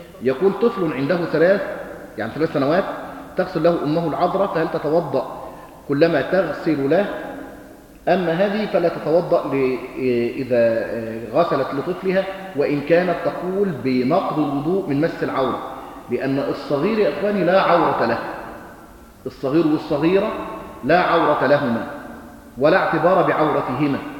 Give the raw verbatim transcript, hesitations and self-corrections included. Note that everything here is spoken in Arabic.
يقول طفل عنده ثلاث يعني ثلاث سنوات تغسل له أمه العذراء، فهل تتوضأ كلما تغسل له؟ أما هذه فلا تتوضأ إذا غسلت لطفلها، وإن كانت تقول بنقض الوضوء من مس العورة، لأن الصغير يا إخواني لا عورة له، الصغير والصغيرة لا عورة لهما ولا اعتبار بعورتهما.